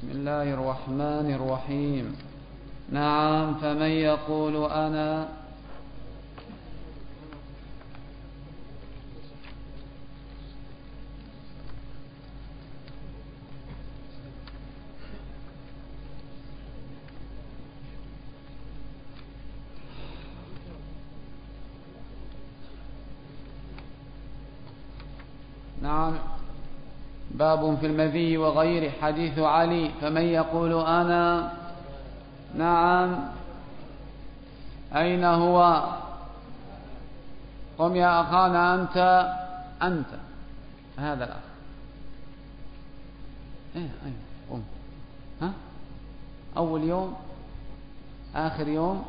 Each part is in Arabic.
بسم الله الرحمن الرحيم. نعم، فمن يقول أنا نعم، باب في المذي وغيره. حديث علي فمن يقول أنا. نعم، أين هو؟ قم يا أخانا أنت هذا الأخ. أين قم؟ ها؟ أول يوم آخر يوم؟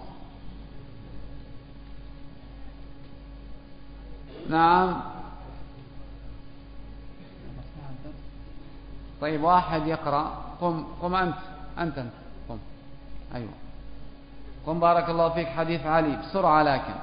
نعم. طيب، واحد يقرأ. قم أنت قم. أيوة، قم بارك الله فيك. حديث علي بسرعة لكن.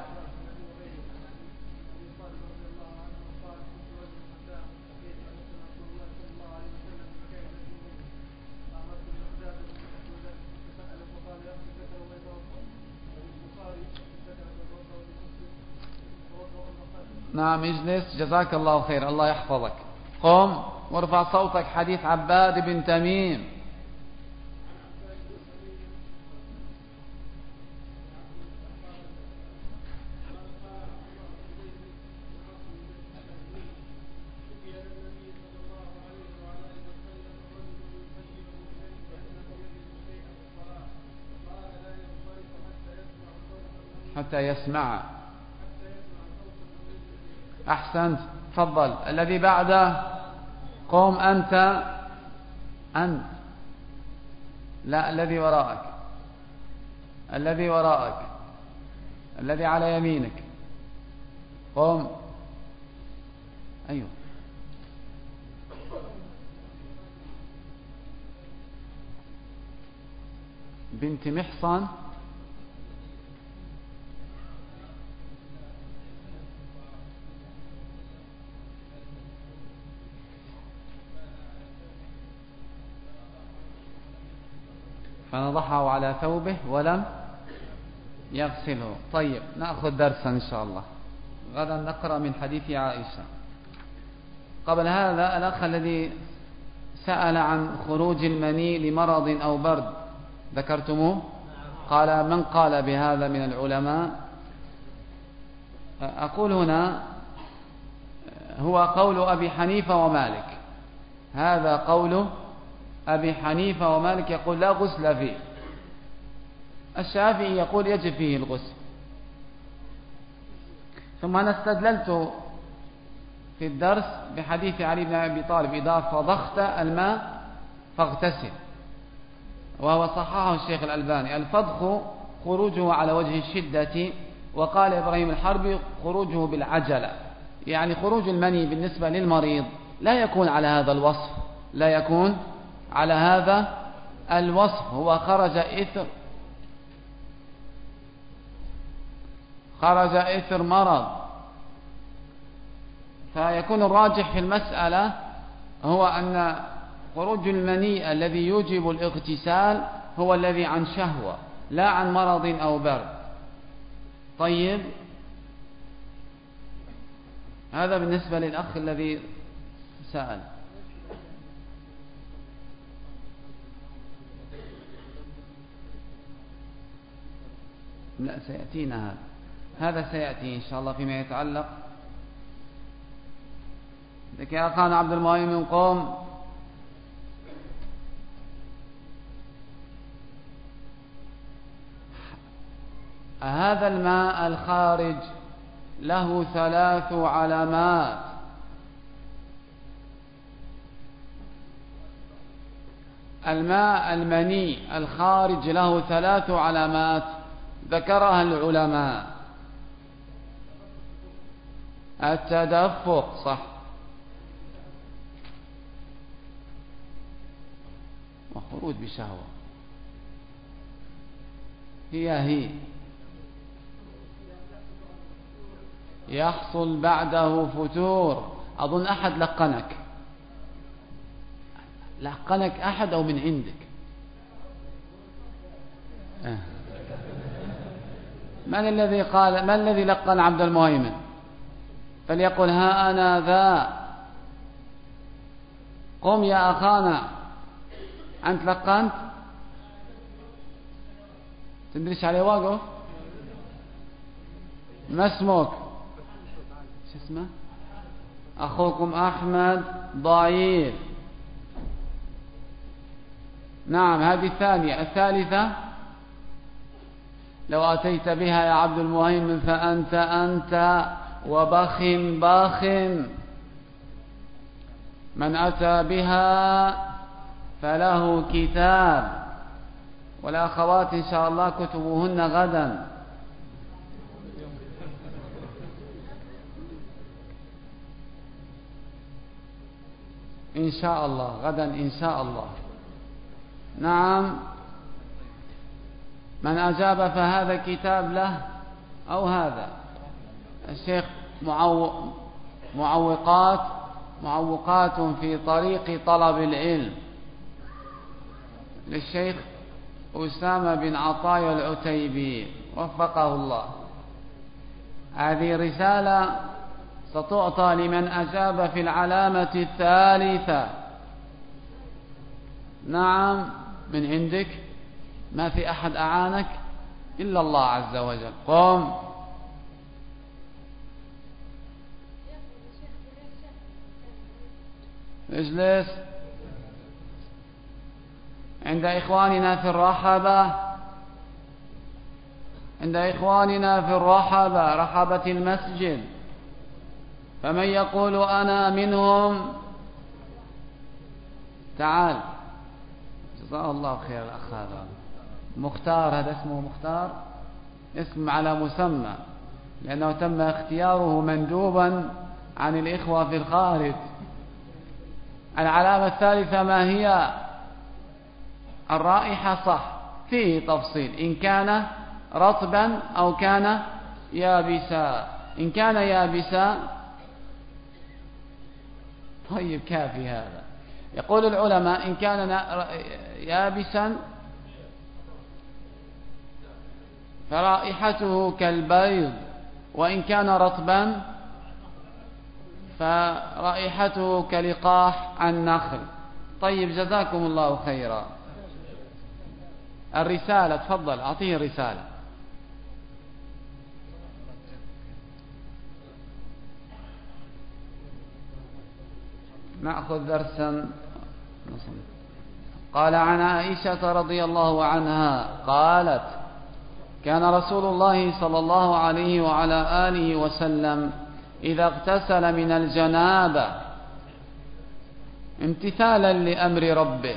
نعم، اجلس جزاك الله خير، الله يحفظك. قم وارفع صوتك. حديث عباد بن تميم. حتى يسمع. أحسنت، تفضل. الذي بعده. قم أنت. لا، الذي وراءك، الذي على يمينك. قم. أيوه، بنت محصن. فنضحه على ثوبه ولم يغسله. طيب، نأخذ درسا إن شاء الله غدا. نقرأ من حديث عائشة. قبل هذا الأخ الذي سأل عن خروج المني لمرض أو برد ذكرتموه. قال من قال بهذا من العلماء؟ أقول هنا هو قول أبي حنيفة ومالك. هذا قول أبي حنيفة ومالك، يقول لا غسل فيه. الشافعي يقول يجب فيه الغسل. ثم أنا استدللت في الدرس بحديث علي بن أبي طالب إذا فضخت الماء فاغتسل، وهو صححه الشيخ الألباني. الفضخ خروجه على وجه الشدة، وقال إبراهيم الحربي خروجه بالعجلة، يعني خروج المني بالنسبة للمريض لا يكون على هذا الوصف، لا يكون على هذا الوصف. هو خرج إثر مرض. فيكون الراجح في المسألة هو أن خروج المني الذي يوجب الاغتسال هو الذي عن شهوة لا عن مرض أو برد. طيب، هذا بالنسبة للأخ الذي سأل. لا، سيأتينا هذا سيأتي إن شاء الله فيما يتعلق لك يا أخانا عبد المهيمن. قم. هذا الماء الخارج له 3 علامات. الماء المني الخارج له 3 علامات ذكرها العلماء. التدفق، صح، وخروج بشهوة. هي يحصل بعده فتور. أظن أحد لقنك. لقنك أحد أو من عندك؟ من الذي لقن عبد المهيمن؟ فليقل ها أنا ذا. قم يا أخانا، أنت لقنت؟ تدريش عليه واقف؟ ما اسمك؟ شو اسمه؟ أخوكم أحمد ضعيف. نعم، هذه الثانية. الثالثة: لو أتيت بها يا عبد المهيمن فأنت أنت وبخ باخ. من أتى بها فله كتاب. والأخوات إن شاء الله كتبهن غدا. إن شاء الله غدا إن شاء الله. نعم، من أجاب فهذا كتاب له. أو هذا الشيخ معوقات في طريق طلب العلم للشيخ أسامة بن عطايا العتيبي وفقه الله. هذه رسالة ستعطى لمن أجاب في العلامة الثالثة. نعم، من عندك، ما في أحد أعانك إلا الله عز وجل. قم. اجلس. عند إخواننا في الرحبة، عند إخواننا في الرحبة، رحبة المسجد، فمن يقول أنا منهم؟ تعال. جزاه الله خير الأخ هذا مختار. هذا اسمه مختار، اسم على مسمى، لأنه تم اختياره مندوبا عن الإخوة في الخارج. العلامة الثالثة ما هي؟ الرائحة صح، فيه تفصيل، إن كان رطبا أو كان يابسا. إن كان يابسا طيب كافي هذا. يقول العلماء إن كان يابسا فرائحته كالبيض، وإن كان رطبا فرائحته كلقاح النخل. طيب جزاكم الله خيرا. الرسالة تفضل، أعطيه الرسالة. نأخذ درسا. قال عن عائشة رضي الله عنها قالت: كان رسول الله صلى الله عليه وعلى آله وسلم إذا اغتسل من الجنابة امتثالا لأمر ربه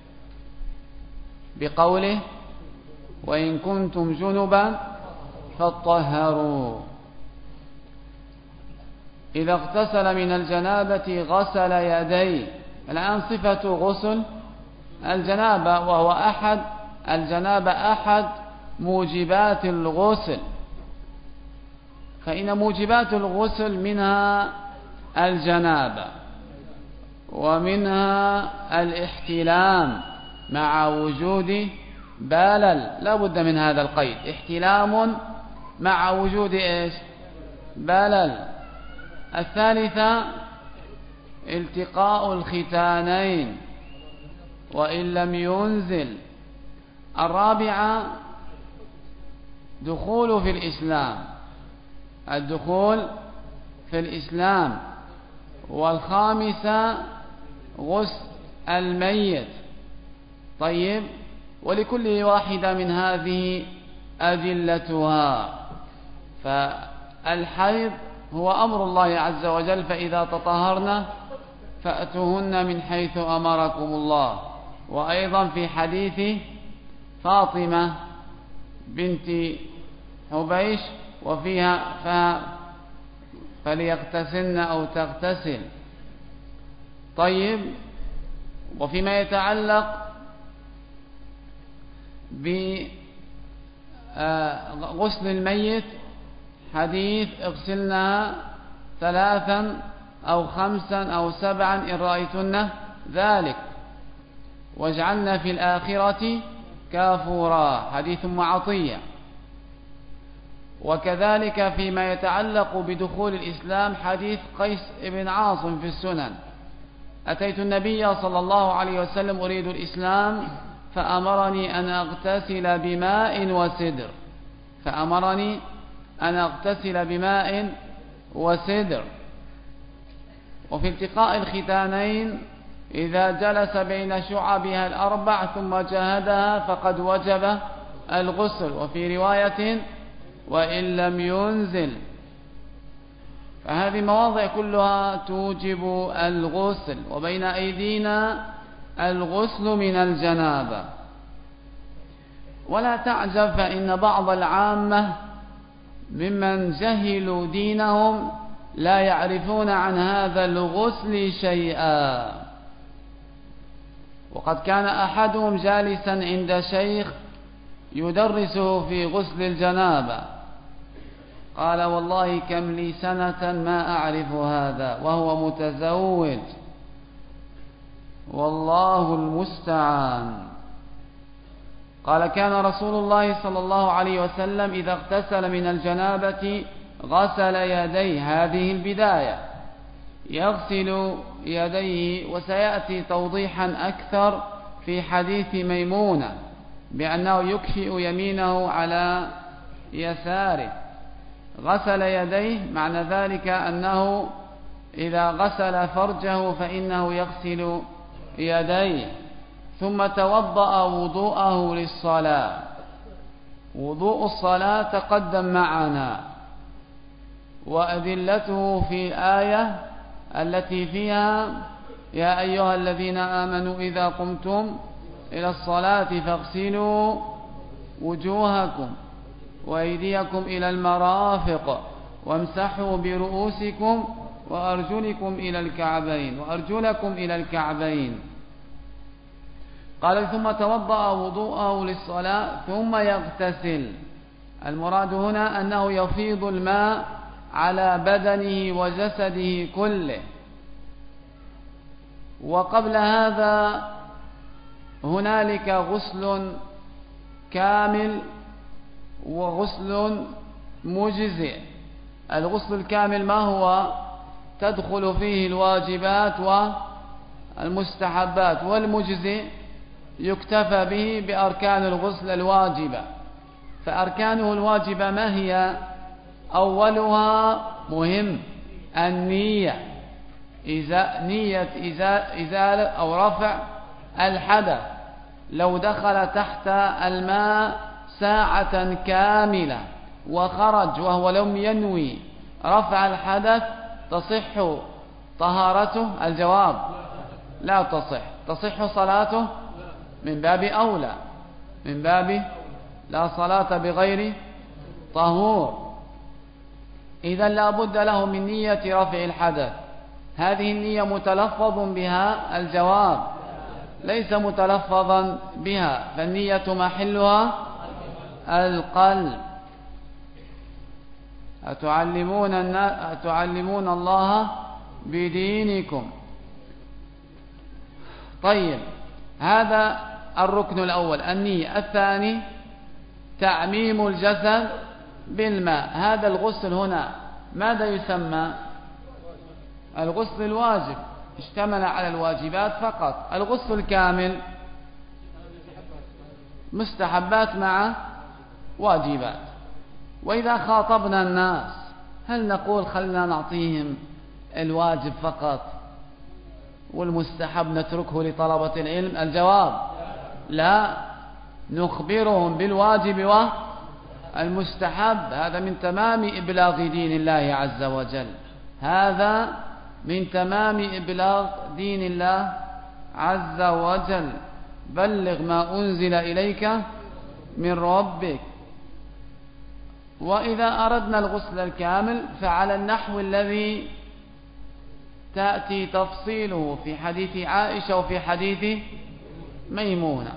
بقوله: وإن كنتم جنبا فاطهروا. إذا اغتسل من الجنابة غسل يديه. الآن صفة غسل الجنابة، وهو أحد موجبات الغسل. فإن موجبات الغسل منها الجنابة، ومنها الاحتلام مع وجود بلل. لا بد من هذا القيد: احتلام مع وجود إيش؟ بلل. الثالثة التقاء الختانين وإن لم ينزل. الرابعة دخول في الإسلام، الدخول في الإسلام. والخامسة غسل الميت. طيب، ولكل واحدة من هذه أدلتها. فالحيض هو أمر الله عز وجل: فإذا تطهرن فأتوهن من حيث أمركم الله. وأيضا في حديث فاطمة بنت حبيش وفيها فليغتسلن أو تغتسل. طيب، وفيما يتعلق بغسل الميت حديث: اغسلنها 3 أو 5 أو 7 إن رأيتن ذلك. واجعلنا في الآخرة كافورا، حديث معطية. وكذلك فيما يتعلق بدخول الإسلام حديث قيس بن عاصم في السنن: أتيت النبي صلى الله عليه وسلم أريد الإسلام فأمرني أن أغتسل بماء وسدر، فأمرني أن أغتسل بماء وسدر. وفي التقاء الختانين: إذا جلس بين شعبها الأربع ثم جاهدها فقد وجب الغسل. وفي رواية: وإن لم ينزل. فهذه مواضع كلها توجب الغسل. وبين أيدينا الغسل من الجنابة. ولا تعجب، فإن بعض العامة ممن جهلوا دينهم لا يعرفون عن هذا الغسل شيئا. وقد كان أحدهم جالسا عند شيخ يدرسه في غسل الجنابة، قال: والله كم لي سنة ما أعرف هذا، وهو متزوج، والله المستعان. قال: كان رسول الله صلى الله عليه وسلم إذا اغتسل من الجنابة غسل يديه، هذه البداية، يغسل يديه. وسيأتي توضيحا أكثر في حديث ميمونة بأنه يكفئ يمينه على يساره. غسل يديه معنى ذلك أنه إذا غسل فرجه فإنه يغسل يديه. ثم توضأ وضوءه للصلاة. وضوء الصلاة تقدم معنا، وأدلته في آية التي فيها: يا أيها الذين آمنوا إذا قمتم إلى الصلاة فاغسلوا وجوهكم وأيديكم إلى المرافق وامسحوا برؤوسكم وأرجلكم إلى الكعبين. قال: ثم توضأ وضوءه للصلاة ثم يغتسل. المراد هنا أنه يفيض الماء على بدنه وجسده كله. وقبل هذا هنالك غسل كامل وغسل مجزئ. الغسل الكامل ما هو؟ تدخل فيه الواجبات والمستحبات، والمجزئ يكتفى به بأركان الغسل الواجبة. فأركانه الواجبة ما هي؟ أولها مهم: النية، نية إزالة أو رفع الحدث. لو دخل تحت الماء ساعة كاملة وخرج وهو لم ينوي رفع الحدث تصح طهارته؟ الجواب: لا تصح. تصح صلاته؟ من باب أولى، من باب لا صلاة بغير طهور. إذا لا بد له من نية رفع الحدث. هذه النية متلفظ بها؟ الجواب: ليس متلفظا بها، فالنية محلها القلب. أتعلمون الله بدينكم. طيب، هذا الركن الأول، النية. الثاني تعميم الجسد بالماء. هذا الغسل هنا ماذا يسمى؟ الغسل الواجب، اشتمل على الواجبات فقط. الغسل الكامل مستحبات مع واجبات. وإذا خاطبنا الناس هل نقول خلنا نعطيهم الواجب فقط والمستحب نتركه لطلبة العلم؟ الجواب: لا، نخبرهم بالواجب والمستحب. هذا من تمام إبلاغ دين الله عز وجل. هذا من تمام إبلاغ دين الله عز وجل. بلغ ما أنزل إليك من ربك. وإذا أردنا الغسل الكامل فعلى النحو الذي تأتي تفصيله في حديث عائشة وفي حديث ميمونة: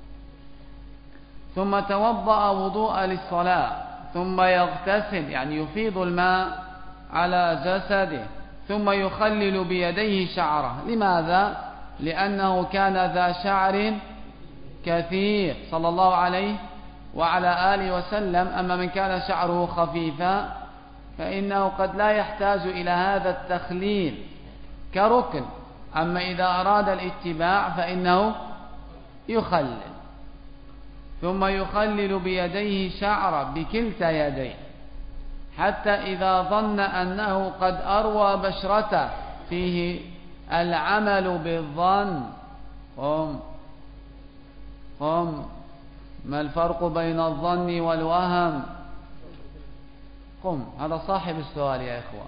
ثم توضأ وضوء للصلاة ثم يغتسل، يعني يفيض الماء على جسده، ثم يخلل بيديه شعره. لماذا؟ لأنه كان ذا شعر كثير صلى الله عليه وعلى آله وسلم. أما من كان شعره خفيفا فإنه قد لا يحتاج إلى هذا التخليل كركن. أما إذا أراد الاتباع فإنه يخلل، ثم يخلل بيديه شعر بكلتا يديه، حتى إذا ظن أنه قد أروى بشرته. فيه العمل بالظن. قم ما الفرق بين الظن والوهم؟ قم، هذا صاحب السؤال يا إخوة.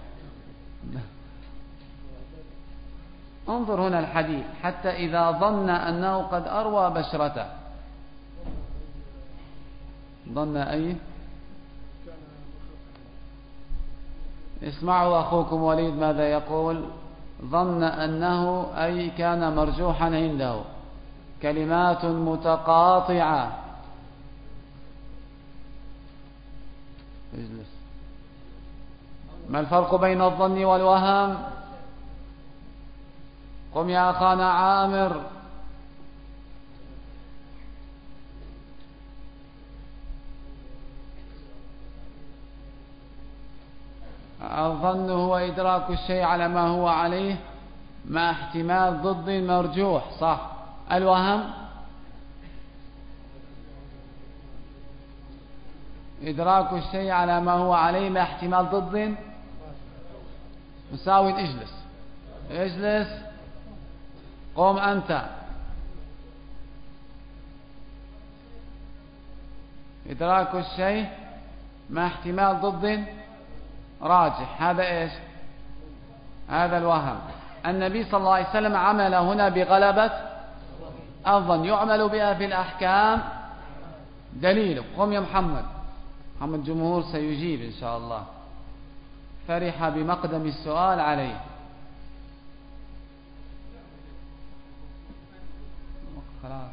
انظر هنا الحديث، حتى إذا ظن أنه قد أروى بشرته. ظن أي؟ اسمعوا أخوكم وليد ماذا يقول. ظن أنه أي كان مرجوحا عنده. كلمات متقاطعة. اجلس. ما الفرق بين الظن والوهم؟ قم يا أخانا عامر. الظن هو إدراك الشيء على ما هو عليه مع احتمال ضد مرجوح، صح. الوهم إدراك الشيء على ما هو عليه مع احتمال ضد مساوي. اجلس اجلس. قم أنت. إدراك الشيء مع احتمال ضد راجح، هذا إيش؟ هذا الوهم. النبي صلى الله عليه وسلم عمل هنا بغلبة الظن، يعمل بها في الأحكام. دليل. قم يا محمد. محمد جمهور سيجيب إن شاء الله، فرح بمقدم السؤال عليه. خلاص.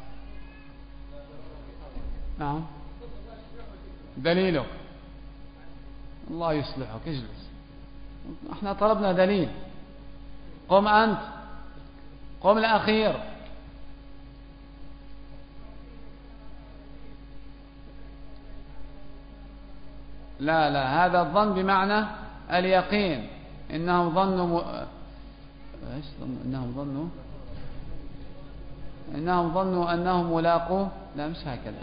نعم. دليله. الله يصلحك. اجلس. احنا طلبنا دليل. قم أنت. قم الأخير. لا لا، هذا الظن بمعنى اليقين. إنهم ظنوا ايش إنهم ظنوا أنهم ملاقوا. لا مش هكذا.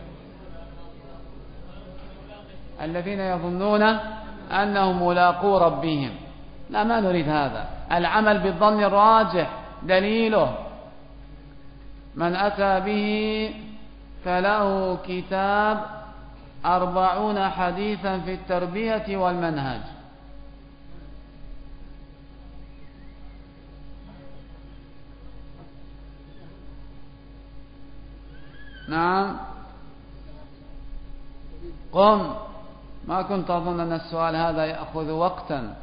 الذين يظنون أنهم ملاقوا ربهم. لا، ما نريد هذا. العمل بالظن الراجح دليله من أتى به فله كتاب 40 حديثا في التربية والمنهج. نعم. قم. ما كنت أظن أن السؤال هذا يأخذ وقتا.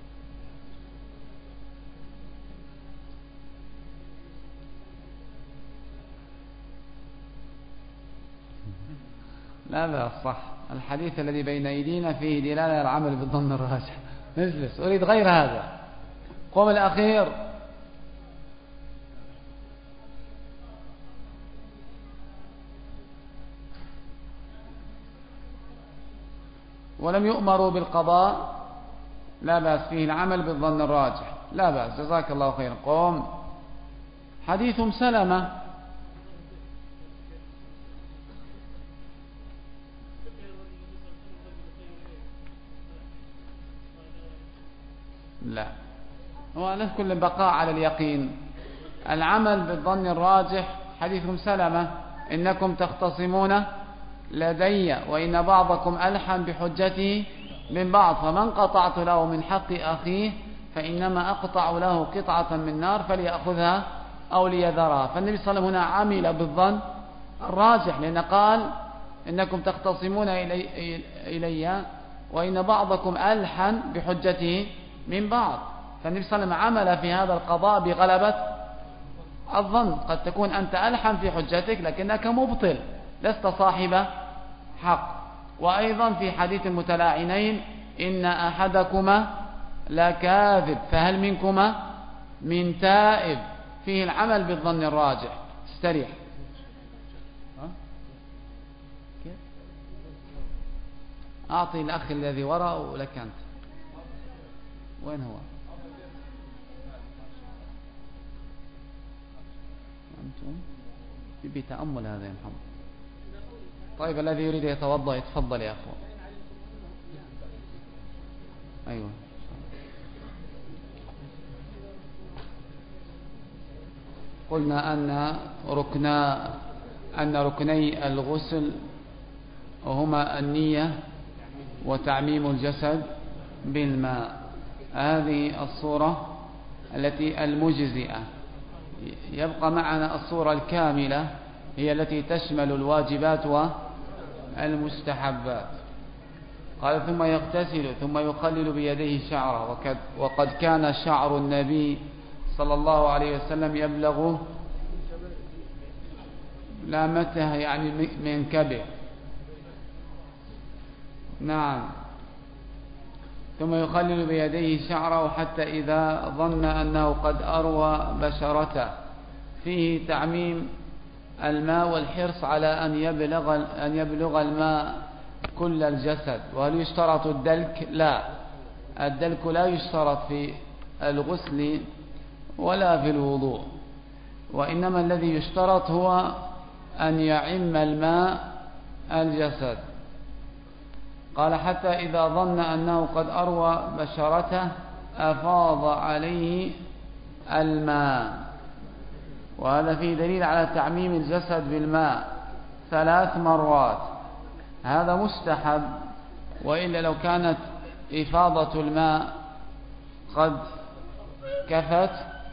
لا بأس، صح. الحديث الذي بين أيدينا فيه دلالة العمل بالظن الراجح. اجلس، أريد غير هذا. قم الأخير. ولم يؤمروا بالقضاء. لا بأس، فيه العمل بالظن الراجح. لا بأس، جزاك الله خيرا. قم. حديث سلمة. لا، هو كل بقاء على اليقين. العمل بالظن الراجح حديث سلمة: إنكم تختصمون لدي وإن بعضكم ألحن بحجته من بعض، فمن قطعت له من حق أخيه فإنما أقطع له قطعة من نار فليأخذها أو ليذرها. فالنبي صلى الله عليه وسلم هنا عمل بالظن الراجح، لأن قال إنكم تختصمون إلي وإن بعضكم ألحن بحجته من بعض. فالنبي صلى الله عليه وسلم عمل في هذا القضاء بغلبة الظن. قد تكون أنت ألحن في حجتك لكنك مبطل، لست صاحب حق. وأيضا في حديث المتلاعنين: إن أحدكما لكاذب فهل منكما من تائب فيه العمل بالظن الراجح. استريح. كيف؟ أعطي الأخ الذي وراء ولك أنت. وين هو؟ أنتم بتأمل هذا يا محمد. طيب الذي يريد يتوضأ يتفضل يا أخوان. أيوة. قلنا أن ركني الغسل هما النية وتعميم الجسد بالماء. هذه الصورة التي المجزئة. يبقى معنا الصورة الكاملة هي التي تشمل الواجبات والمستحبات. قال ثم يغتسل ثم يخلل بيديه شعره، وقد كان شعر النبي صلى الله عليه وسلم يبلغ لامته يعني من كبه. نعم. ثم يخلل بيديه شعره حتى إذا ظن أنه قد أروى بشرته. فيه تعميم الماء والحرص على أن يبلغ الماء كل الجسد. وهل يشترط الدلك؟ لا، الدلك لا يشترط في الغسل ولا في الوضوء، وإنما الذي يشترط هو أن يعم الماء الجسد. قال حتى إذا ظن أنه قد أروى بشرته أفاض عليه الماء. وهذا فيه دليل على تعميم الجسد بالماء 3 مرات. هذا مستحب، وإلا لو كانت إفاضة الماء قد كفت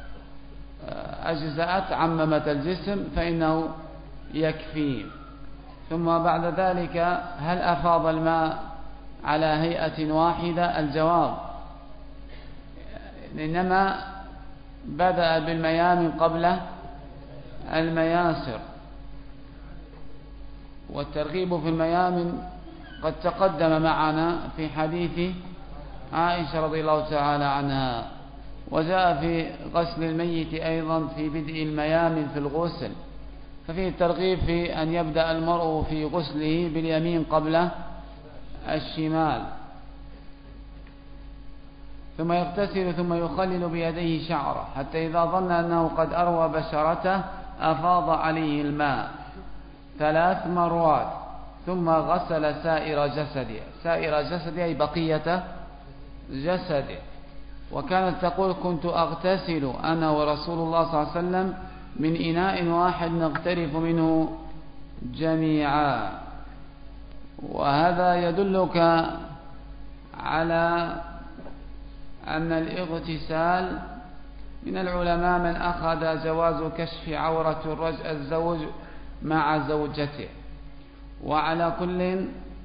أجزأت عممت الجسم فإنه يكفي. ثم بعد ذلك هل أفاض الماء على هيئة واحدة؟ الجواب إنما بدأ بالميامن قبل المياسر، والترغيب في الميامن قد تقدم معنا في حديث عائشة رضي الله تعالى عنها. وجاء في غسل الميت أيضا في بدء الميامن في الغسل، ففيه الترغيب في أن يبدأ المرء في غسله باليمين قبل الشمال. ثم يغتسل ثم يخلل بيديه شعره حتى إذا ظن أنه قد أروى بشرته أفاض عليه الماء 3 مرات. ثم غسل سائر جسده أي بقية جسده. وكانت تقول كنت أغتسل أنا ورسول الله صلى الله عليه وسلم من إناء واحد نغترف منه جميعا. وهذا يدلك على أن الاغتسال من العلماء من أخذ جواز كشف عورة الزوج مع زوجته. وعلى كل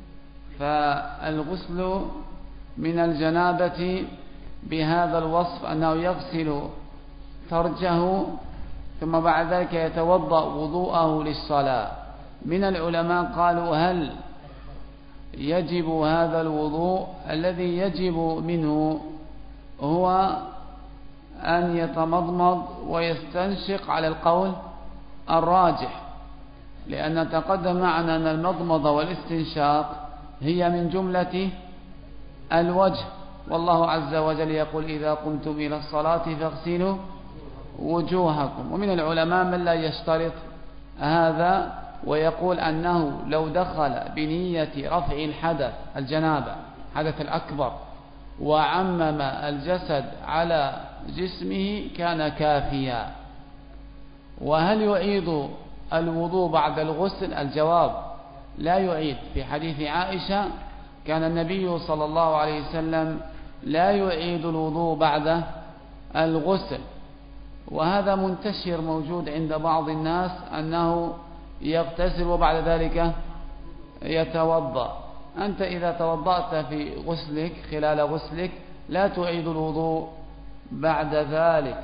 فالغسل من الجنابة بهذا الوصف أنه يغسل فرجه ثم بعد ذلك يتوضأ وضوءه للصلاة. من العلماء قالوا هل يجب هذا الوضوء؟ الذي يجب منه هو أن يتمضمض ويستنشق على القول الراجح، لأن تقدم معنا أن المضمضة والاستنشاق هي من جملة الوجه. والله عز وجل يقول إذا قمتم إلى الصلاة فاغسلوا وجوهكم. ومن العلماء من لا يشترط هذا ويقول أنه لو دخل بنية رفع الحدث الجنابة حدث الأكبر وعمم الجسد على جسمه كان كافيا. وهل يعيد الوضوء بعد الغسل؟ الجواب لا يعيد. في حديث عائشة كان النبي صلى الله عليه وسلم لا يعيد الوضوء بعد الغسل. وهذا منتشر موجود عند بعض الناس أنه يغتسل وبعد ذلك يتوضأ. أنت إذا توضأت في غسلك خلال غسلك لا تعيد الوضوء بعد ذلك.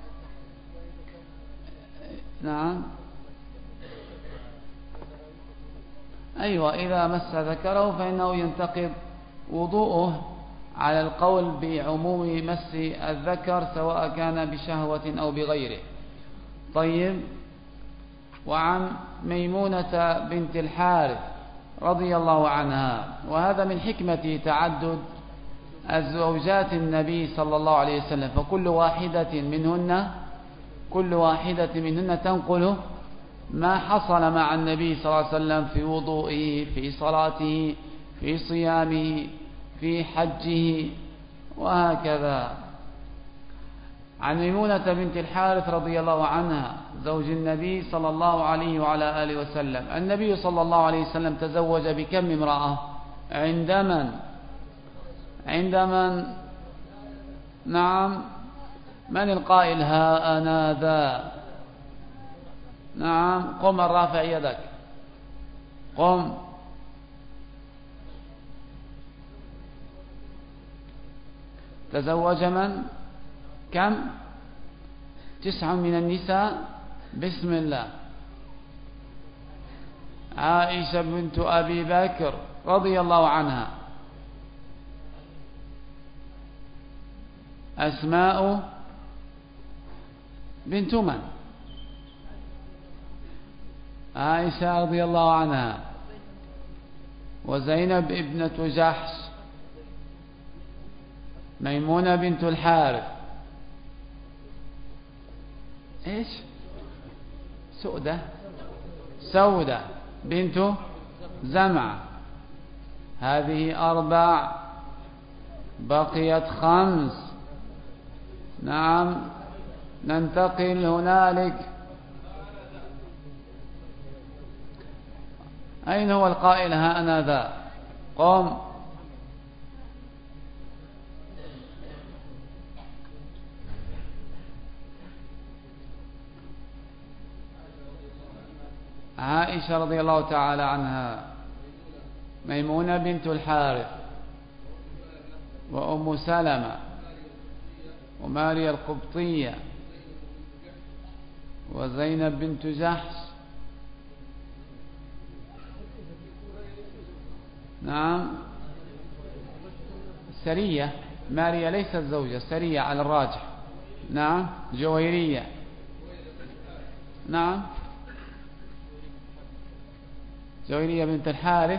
نعم أيوة، إذا مس ذكره فإنه ينتقض وضوءه على القول بعموم مس الذكر سواء كان بشهوة أو بغيره. طيب. وعن ميمونة بنت الحارث رضي الله عنها، وهذا من حكمة تعدد الزوجات النبي صلى الله عليه وسلم، فكل واحدة منهن تنقل ما حصل مع النبي صلى الله عليه وسلم في وضوئه، في صلاته، في صيامه، في حجه، وهكذا. عن ميمونة بنت الحارث رضي الله عنها زوج النبي صلى الله عليه وعلى آله وسلم، النبي صلى الله عليه وسلم تزوج بكم امرأة؟ عند من؟ نعم، من القائل ها أنا ذا؟ نعم، قم الرافع يدك، قم. تزوج من؟ كم؟ 9 من النساء. بسم الله. عائشة بنت أبي بكر رضي الله عنها. أسماء بنت من؟ عائشة رضي الله عنها. وزينب ابنة جحش. ميمونة بنت الحارث. ايش؟ سودة بنت زمعة. هذه 4، بقيت 5. نعم، ننتقل هنالك. أين هو القائل ها أنا ذا؟ قم. عائشة رضي الله تعالى عنها. ميمونة بنت الحارث، وأم سلمة، وماريا القبطية، وزينب بنت جحش. نعم، سرية. ماريا ليست زوجة، سرية على الراجح. نعم، جويرية. نعم، جويرية بنت الحارث،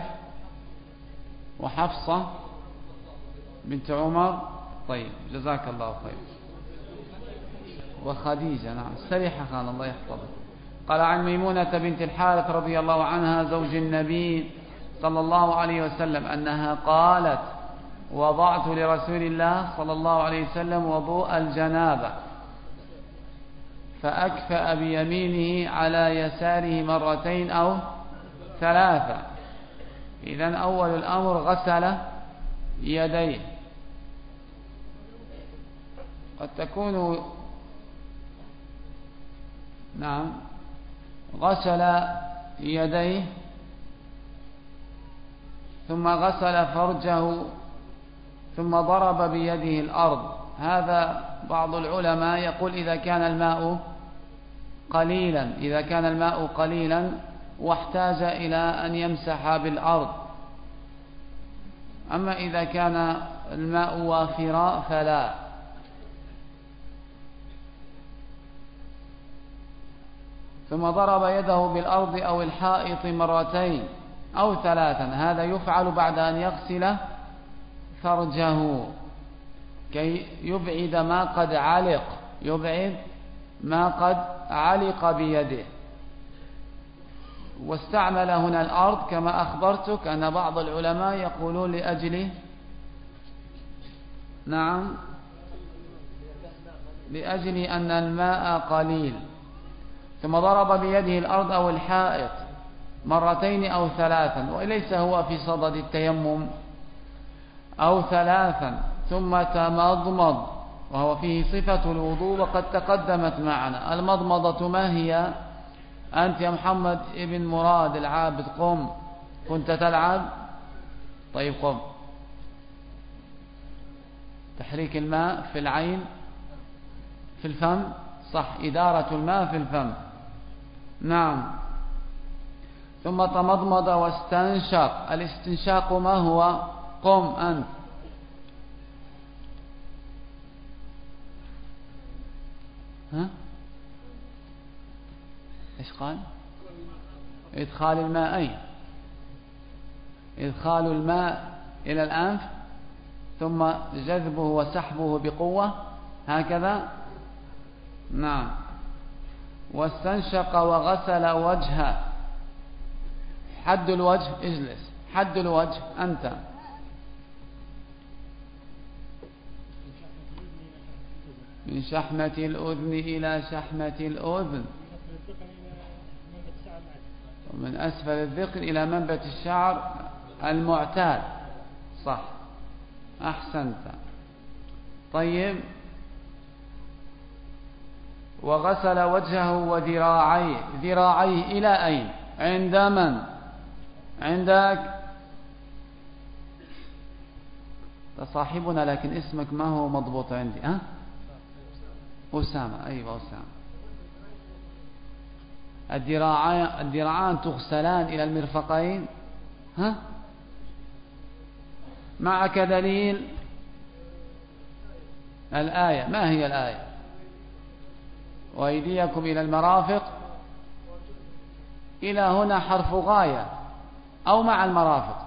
وحفصة بنت عمر. طيب، جزاك الله خير. وخديجة. نعم، استريح خان الله يحفظك. قال عن ميمونة بنت الحارث رضي الله عنها زوج النبي صلى الله عليه وسلم أنها قالت: وضعت لرسول الله صلى الله عليه وسلم وضوء الجنابة فأكفأ بيمينه على يساره 2 أو 3. إذن أول الأمر غسل يديه. قد تكون نعم، غسل يديه ثم غسل فرجه ثم ضرب بيده الأرض. هذا بعض العلماء يقول إذا كان الماء قليلا واحتاج إلى أن يمسح بالأرض. أما إذا كان الماء وافرا فلا. ثم ضرب يده بالأرض أو الحائط 2 أو 3. هذا يفعل بعد أن يغسل فرجه كي يبعد ما قد علق بيده. واستعمل هنا الأرض كما أخبرتك أن بعض العلماء يقولون لأجل أن الماء قليل. ثم ضرب بيده الأرض أو الحائط 2 أو 3، وليس هو في صدد التيمم، أو 3. ثم تمضمض، وهو فيه صفة الوضوء وقد تقدمت معنا. المضمضة ما هي؟ أنت يا محمد ابن مراد العابد قم. كنت تلعب؟ طيب قم. تحريك الماء في العين، في الفم، صح، إدارة الماء في الفم. نعم. ثم تمضمض واستنشق. الاستنشاق ما هو؟ قم أنت. إيش قال؟ إدخال الماء، أي إدخال الماء إلى الأنف ثم جذبه وسحبه بقوة هكذا. نعم. واستنشق وغسل وجهه. حد الوجه، اجلس. حد الوجه أنت. من شحمة الأذن إلى شحمة الأذن، ومن أسفل الذقن إلى منبت الشعر المعتاد. صح، أحسنت. طيب. وغسل وجهه وذراعيه. ذراعيه إلى أين؟ عند من؟ عندك صاحبنا، لكن اسمك ما هو مضبوط عندي. أسامة. أيوة أسامة. الذراعان تغسلان إلى المرفقين. معك دليل؟ الآية. ما هي الآية؟ وأيديكم إلى المرافق. إلى هنا حرف غاية أو مع المرافق؟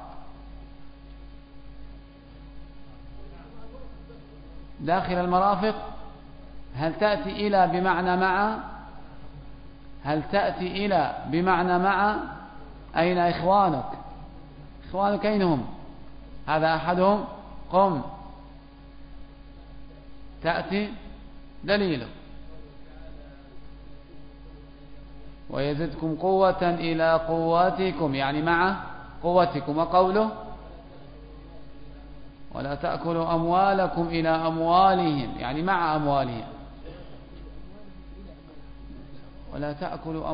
داخل المرافق. هل تأتي إلى بمعنى مع؟ هل تأتي إلى بمعنى مع؟ أين إخوانك؟ إخوانك أين هم؟ هذا أحدهم. قم. تأتي دليله. ويزدكم قوة إلى قوتكم، يعني مع قوتكم. وقوله ولا تأكلوا أموالكم إلى أموالهم، يعني مع أموالهم. ولا تأكلوا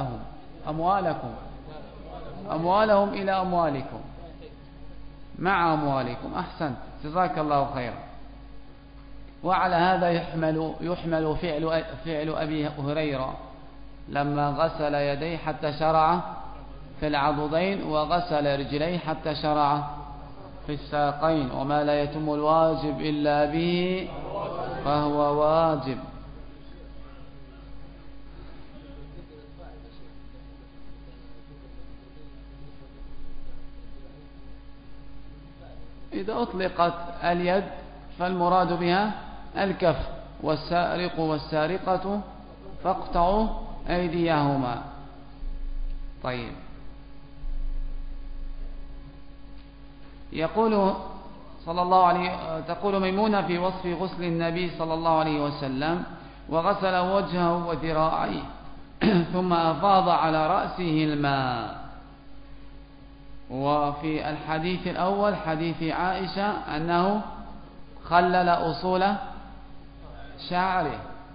أموالهم إلى أموالكم، مع أموالكم. أحسنت، جزاك الله خيرا. وعلى هذا يحمل فعل أبي هريرة لما غسل يديه حتى شرع في العضدين، وغسل رجليه حتى شرع في الساقين. وما لا يتم الواجب إلا به فهو واجب. إذا أطلقت اليد فالمراد بها الكف. والسارق والسارقة فاقطعوا أيديهما. طيب. تقول ميمونة في وصف غسل النبي صلى الله عليه وسلم: وغسل وجهه وذراعيه ثم أفاض على رأسه الماء. وفي الحديث الأول حديث عائشة أنه خلل أصول شعره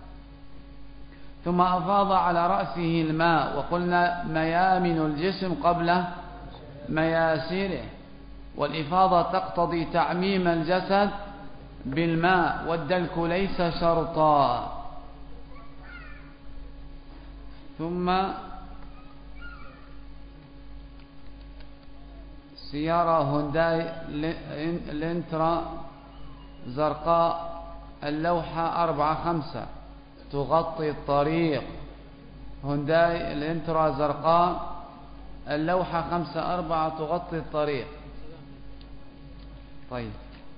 ثم أفاض على رأسه الماء. وقلنا ميامن الجسم قبل مياسره، والإفاضة تقتضي تعميم الجسد بالماء، والدلك ليس شرطا. ثم سيارة هونداي لنترا زرقاء، اللوحة 4-5 تغطي الطريق. هونداي لنترا زرقاء، اللوحة 5-4 تغطي الطريق. طيب.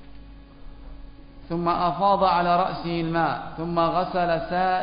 ثم أفاض على رأسه الماء ثم غسل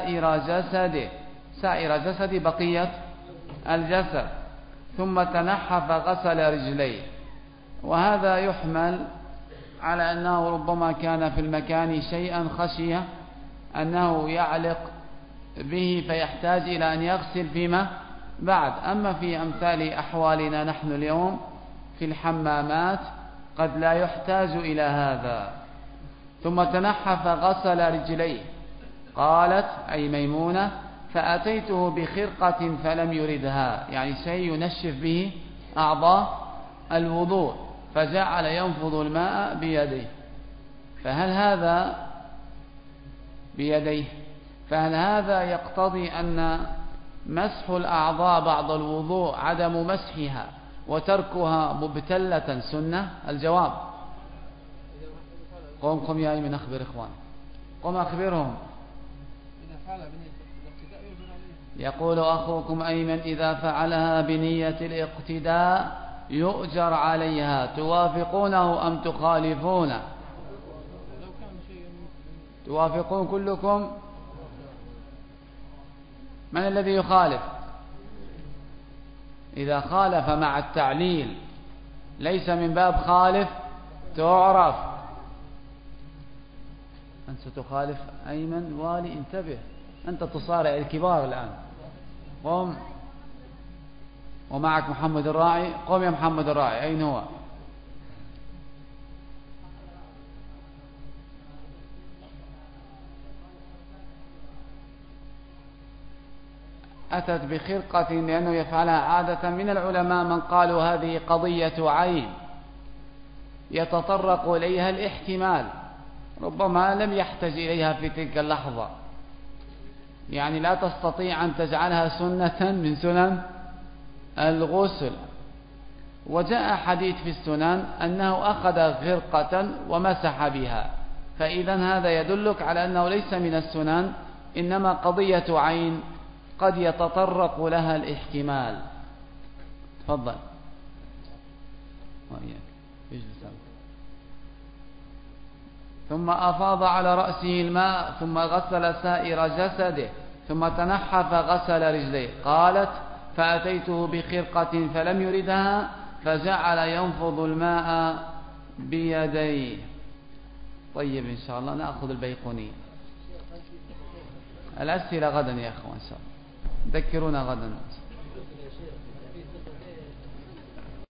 سائر جسده بقية الجسد، ثم تنحى فغسل رجليه. وهذا يحمل على أنه ربما كان في المكان شيئا خشي أنه يعلق به فيحتاج إلى أن يغسل فيما بعد. أما في أمثال أحوالنا نحن اليوم في الحمامات قد لا يحتاج إلى هذا. ثم تنحى فغسل رجليه. قالت أي ميمونة: فأتيته بخرقة فلم يردها، يعني شيء ينشف به أعضاء الوضوء، فجعل ينفض الماء بيديه. فهل هذا يقتضي أن مسح الأعضاء بعد الوضوء عدم مسحها وتركها مبتلة سنة؟ الجواب: قم يا أيمن أخبر إخوان، قم أخبرهم. يقول أخوكم أيمن: إذا فعلها بنية الاقتداء يؤجر عليها، توافقونه أم تخالفونه؟ توافقون كلكم؟ من الذي يخالف؟ إذا خالف مع التعليل ليس من باب خالف تعرف. أنت ستخالف أيمن والي، انتبه، أنت تصارع الكبار الآن. قم. ومعك محمد الراعي، قم يا محمد الراعي، أين هو؟ أتت بخرقة لأنه يفعلها عادة. من العلماء من قالوا هذه قضية عين يتطرق إليها الاحتمال، ربما لم يحتج إليها في تلك اللحظة، يعني لا تستطيع أن تجعلها سنة من سنن الغسل. وجاء حديث في السنن أنه أخذ غرقة ومسح بها، فإذا هذا يدلك على أنه ليس من السنن، إنما قضية عين قد يتطرق لها الاحتمال. تفضل. ثم أفاض على رأسه الماء ثم غسل سائر جسده ثم تنحى فغسل رجليه. قالت: فأتيته بخرقة فلم يردها فجعل ينفض الماء بيديه. طيب إن شاء الله نأخذ البيقوني. الأسئلة غدا يا أخوان إن شاء الله، ذكرونا غدا.